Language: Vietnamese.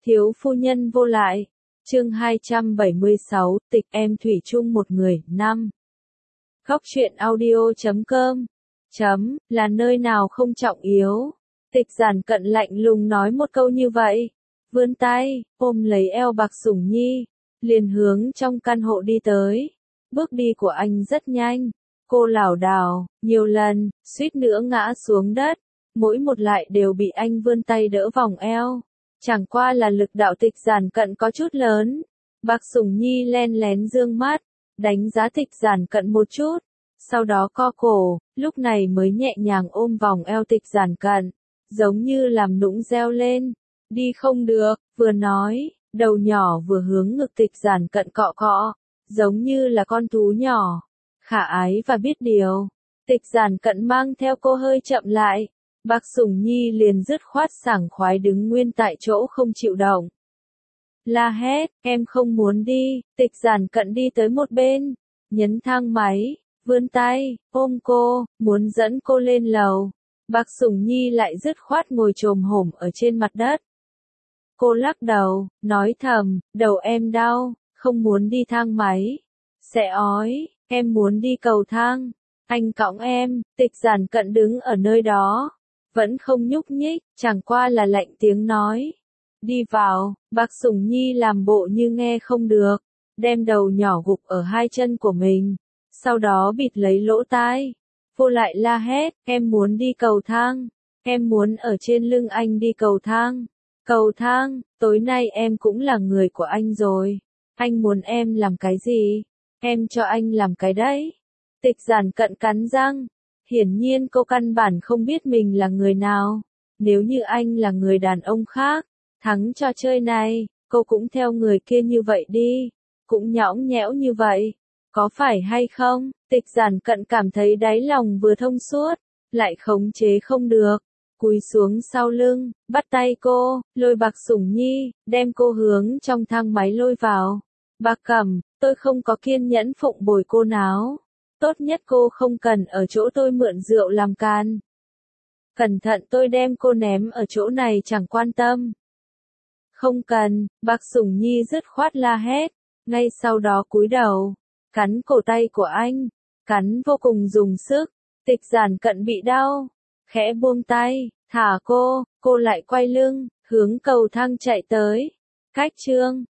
Thiếu phu nhân vô lại. Chương 276, tịch em thủy chung một người, 5. Góc truyện audio.com là nơi nào không trọng yếu. Tịch Giản Cận lạnh lùng nói một câu như vậy, vươn tay, ôm lấy eo Bạc Sủng Nhi, liền hướng trong căn hộ đi tới. Bước đi của anh rất nhanh, cô lảo đảo, nhiều lần, suýt nữa ngã xuống đất, mỗi một lại đều bị anh vươn tay đỡ vòng eo. Chẳng qua là lực đạo Tịch Giản Cận có chút lớn. Bạc Sủng Nhi len lén dương mắt, đánh giá Tịch Giản Cận một chút, sau đó co cổ, lúc này mới nhẹ nhàng ôm vòng eo Tịch Giản Cận, giống như làm nũng reo lên, đi không được, vừa nói, đầu nhỏ vừa hướng ngực Tịch Giản Cận cọ cọ, giống như là con thú nhỏ, khả ái và biết điều. Tịch Giản Cận mang theo cô hơi chậm lại, Bạc Sủng Nhi liền dứt khoát sảng khoái đứng nguyên tại chỗ không chịu động. La hét, em không muốn đi. Tịch Giản Cận đi tới một bên, nhấn thang máy, vươn tay, ôm cô, muốn dẫn cô lên lầu. Bạc Sủng Nhi lại dứt khoát ngồi chồm hổm ở trên mặt đất. Cô lắc đầu, nói thầm, đầu em đau, không muốn đi thang máy. Sẽ ói, em muốn đi cầu thang. Anh cõng em. Tịch Giản Cận đứng ở nơi đó, vẫn không nhúc nhích, chẳng qua là lạnh tiếng nói. Đi vào. Bạc Sủng Nhi làm bộ như nghe không được, đem đầu nhỏ gục ở hai chân của mình, sau đó bịt lấy lỗ tai. Cô lại la hét, em muốn đi cầu thang, em muốn ở trên lưng anh đi cầu thang. Cầu thang, tối nay em cũng là người của anh rồi. Anh muốn em làm cái gì? Em cho anh làm cái đấy. Tịch Giản Cận cắn răng. Hiển nhiên cô căn bản không biết mình là người nào. Nếu như anh là người đàn ông khác, thắng trò chơi này, cô cũng theo người kia như vậy đi. Cũng nhõng nhẽo như vậy. Có phải hay không? Tịch Giản Cận cảm thấy đáy lòng vừa thông suốt, lại khống chế không được. Cúi xuống sau lưng, bắt tay cô, lôi Bạc Sủng Nhi, đem cô hướng trong thang máy lôi vào. Bạc Cẩm, tôi không có kiên nhẫn phụng bồi cô náo. Tốt nhất cô không cần ở chỗ tôi mượn rượu làm can. Cẩn thận tôi đem cô ném ở chỗ này chẳng quan tâm. Không cần. Bạc Sủng Nhi dứt khoát la hét, ngay sau đó cúi đầu, cắn cổ tay của anh, cắn vô cùng dùng sức. Tịch Giản Cận bị đau, khẽ buông tay, thả cô lại quay lưng, hướng cầu thang chạy tới. Cách chương